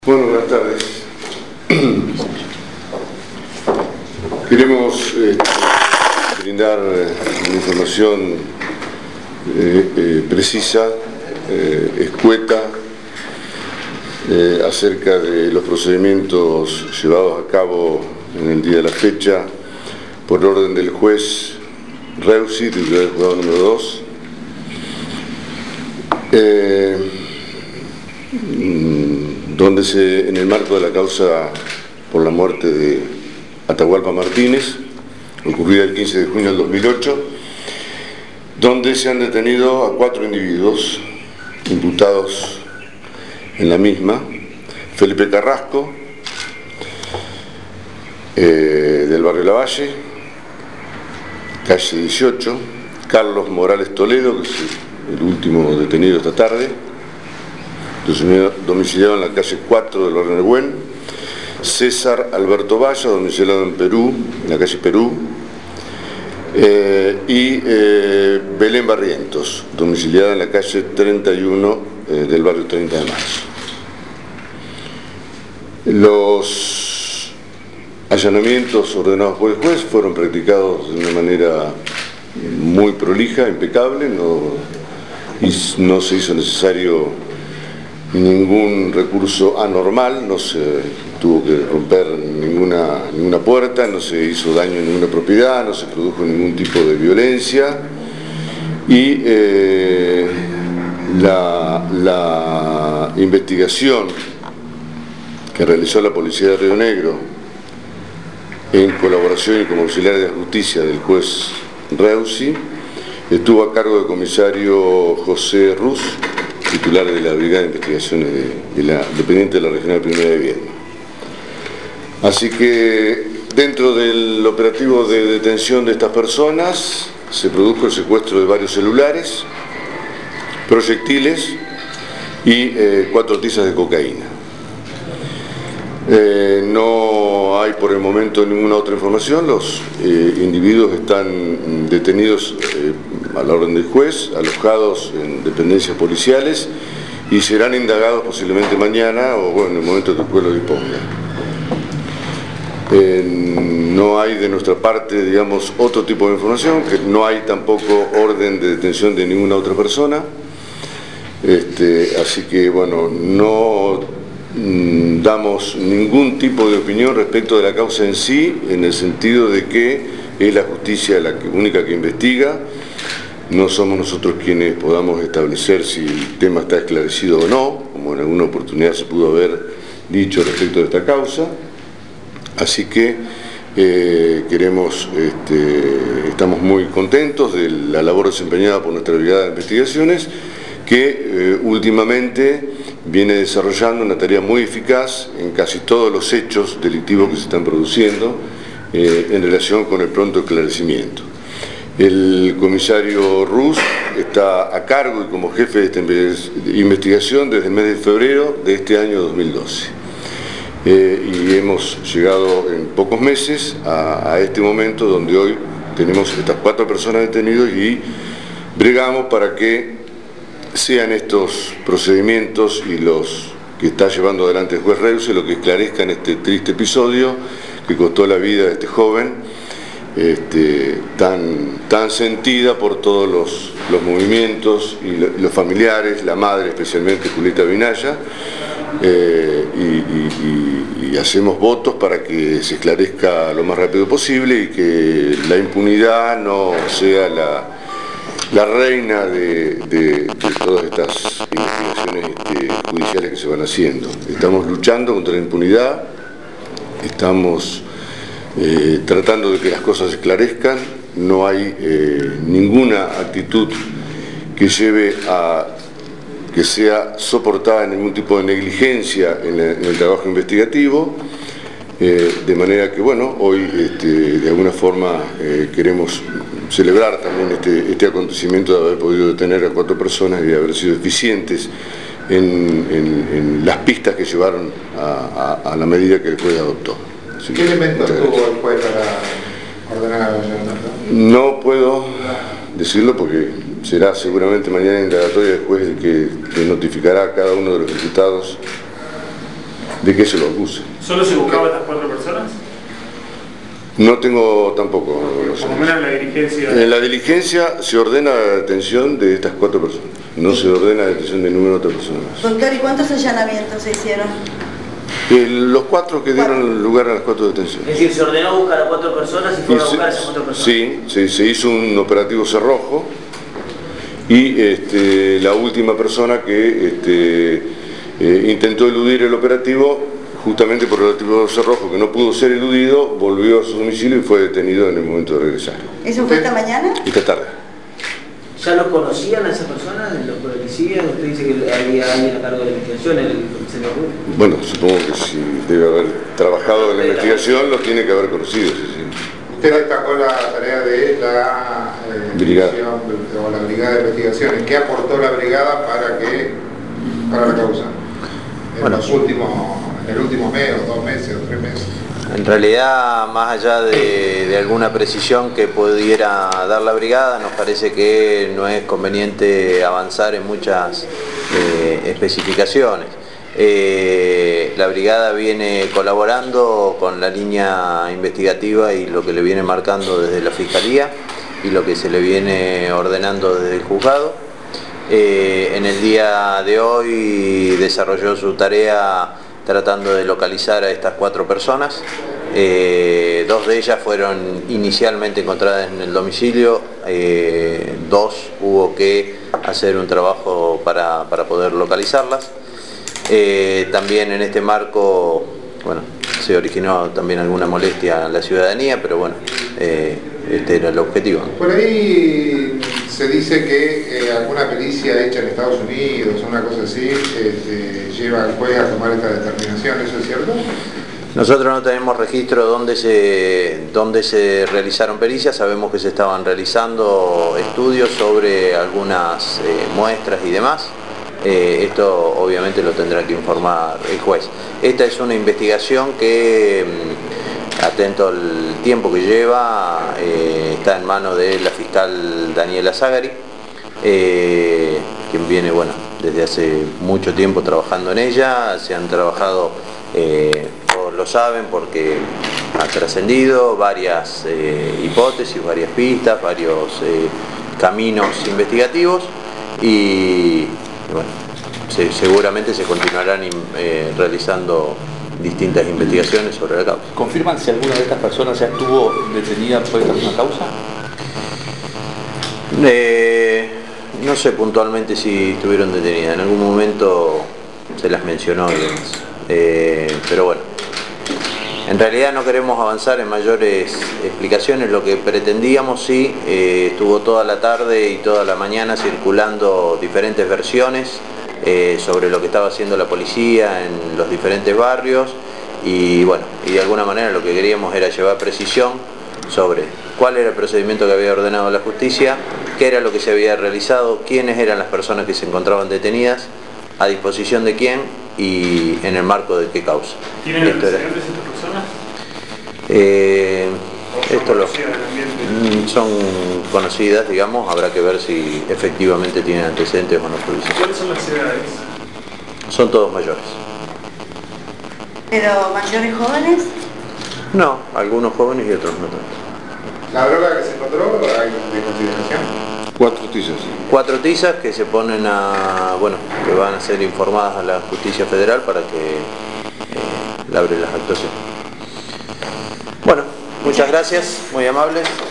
Bueno, buenas tardes. Queremos brindar una información precisa, escueta, acerca de los procedimientos llevados a cabo en el día de la fecha por orden del juez Reusi, titular del juzgado número 2. Donde en el marco de la causa por la muerte de Atahualpa Martínez, ocurrida el 15 de junio del 2008, donde se han detenido a 4 individuos imputados en la misma: Felipe Carrasco, del barrio Lavalle, calle 18, Carlos Morales Toledo, que es el último detenido esta tarde, domiciliado en la calle 4 del barrio Negüén; César Alberto Valla, domiciliado en Perú, en la calle Perú; y Belén Barrientos, domiciliada en la calle 31 del barrio 30 de marzo. Los allanamientos ordenados por el juez fueron practicados de una manera muy prolija, impecable, no se hizo necesario ningún recurso anormal, no se tuvo que romper ninguna puerta, no se hizo daño en ninguna propiedad, no se produjo ningún tipo de violencia, y la investigación que realizó la Policía de Río Negro en colaboración y como auxiliar de la justicia del juez Reusi estuvo a cargo del comisario José Ruz, titular de la Brigada de Investigaciones dependiente de la Regional Primera de Viedma. Así que dentro del operativo de detención de estas personas se produjo el secuestro de varios celulares, proyectiles y 4 tizas de cocaína. No hay por el momento ninguna otra información. Los individuos están detenidos a la orden del juez, alojados en dependencias policiales y serán indagados posiblemente mañana o bueno, en el momento que el juez lo disponga. No hay de nuestra parte, digamos, otro tipo de información, que no hay tampoco orden de detención de ninguna otra persona. Así que bueno, no damos ningún tipo de opinión respecto de la causa en sí, en el sentido de que es la justicia la única que investiga. No somos nosotros quienes podamos establecer si el tema está esclarecido o no, como en alguna oportunidad se pudo haber dicho respecto de esta causa. Así que estamos muy contentos de la labor desempeñada por nuestra Brigada de Investigaciones, que últimamente viene desarrollando una tarea muy eficaz en casi todos los hechos delictivos que se están produciendo en relación con el pronto esclarecimiento. El comisario Ruz está a cargo y como jefe de esta investigación desde el mes de febrero de este año 2012. Y hemos llegado en pocos meses a este momento donde hoy tenemos estas 4 personas detenidas y bregamos para que sean estos procedimientos y los que está llevando adelante el juez Reusi lo que esclarezcan este triste episodio que costó la vida de este joven, tan sentida por todos los movimientos y los familiares, la madre especialmente, Julieta Vinaya, y hacemos votos para que se esclarezca lo más rápido posible y que la impunidad no sea la reina de todas estas investigaciones judiciales que se van haciendo. Estamos luchando contra la impunidad, estamos tratando de que las cosas se esclarezcan, no hay ninguna actitud que lleve a que sea soportada ningún tipo de negligencia en el trabajo investigativo, de manera que bueno, hoy de alguna forma queremos celebrar también este acontecimiento de haber podido detener a 4 personas y de haber sido eficientes en las pistas que llevaron a la medida que el juez adoptó. ¿Qué elementos tuvo el juez para ordenar el allanamiento? No puedo decirlo porque será seguramente mañana indagatoria del juez el que notificará a cada uno de los imputados de que se lo acuse. ¿Solo se buscaba a estas 4 personas? No tengo tampoco. Por lo menos en la diligencia. En la diligencia se ordena la detención de estas 4 personas. No se ordena la detención de ninguna otra persona más. Doctor, ¿y cuántos allanamientos se hicieron? Los 4 que dieron lugar a las 4 detenciones. Es decir, se ordenó buscar a 4 personas y fueron a buscar a esas 4 personas. Sí, se hizo un operativo cerrojo y la última persona que intentó eludir el operativo, justamente por el operativo cerrojo que no pudo ser eludido, volvió a su domicilio y fue detenido en el momento de regresar. ¿Eso fue esta mañana? Esta tarde. ¿Ya los conocían a esas personas, los policías? Usted dice que había alguien a cargo de la investigación, el comisario Rull. Bueno, supongo que si debe haber trabajado en la investigación, los tiene que haber conocido, sí. Usted destacó la tarea de la brigada o la brigada de investigaciones. ¿Qué aportó la brigada para la causa? En el último mes, o 2 meses, o 3 meses. En realidad, más allá de alguna precisión que pudiera dar la brigada, nos parece que no es conveniente avanzar en muchas especificaciones. La brigada viene colaborando con la línea investigativa y lo que le viene marcando desde la Fiscalía y lo que se le viene ordenando desde el juzgado. En el día de hoy desarrolló su tarea tratando de localizar a estas 4 personas. 2 de ellas fueron inicialmente encontradas en el domicilio, 2 hubo que hacer un trabajo para poder localizarlas. También en este marco, bueno, se originó también alguna molestia a la ciudadanía, pero bueno, este era el objetivo. Por ahí se dice que alguna pericia hecha en Estados Unidos, una cosa así, lleva al juez a tomar esta determinación. ¿Eso es cierto? Nosotros no tenemos registro donde se realizaron pericias. Sabemos que se estaban realizando estudios sobre algunas muestras y demás. Esto obviamente lo tendrá que informar el juez. Esta es una investigación que, atento al tiempo que lleva, está en manos de la fiscal Daniela Zagari, quien viene, bueno, desde hace mucho tiempo trabajando en ella. Se han trabajado, todos lo saben porque ha trascendido varias hipótesis, varias pistas, varios caminos investigativos y bueno, seguramente se continuarán realizando distintas investigaciones sobre la causa. ¿Confirman si alguna de estas personas ya estuvo detenida por esta misma causa? No sé puntualmente si estuvieron detenidas, en algún momento se las mencionó y demás. Pero bueno, en realidad no queremos avanzar en mayores explicaciones. Lo que pretendíamos, sí, estuvo toda la tarde y toda la mañana circulando diferentes versiones sobre lo que estaba haciendo la policía en los diferentes barrios y bueno, y de alguna manera lo que queríamos era llevar precisión sobre cuál era el procedimiento que había ordenado la justicia, qué era lo que se había realizado, quiénes eran las personas que se encontraban detenidas, a disposición de quién y en el marco de qué causa. ¿Tienen antecedentes estas personas? Son conocidas, digamos, habrá que ver si efectivamente tienen antecedentes o no judiciales. ¿Cuáles son las edades? Son todos mayores. ¿Pero mayores jóvenes? No, algunos jóvenes y otros no tanto. ¿La droga que se encontró hay de consideración? 4 tizas. 4 tizas que se ponen bueno, que van a ser informadas a la Justicia Federal para que labre las actuaciones. Bueno, muchas gracias, muy amables.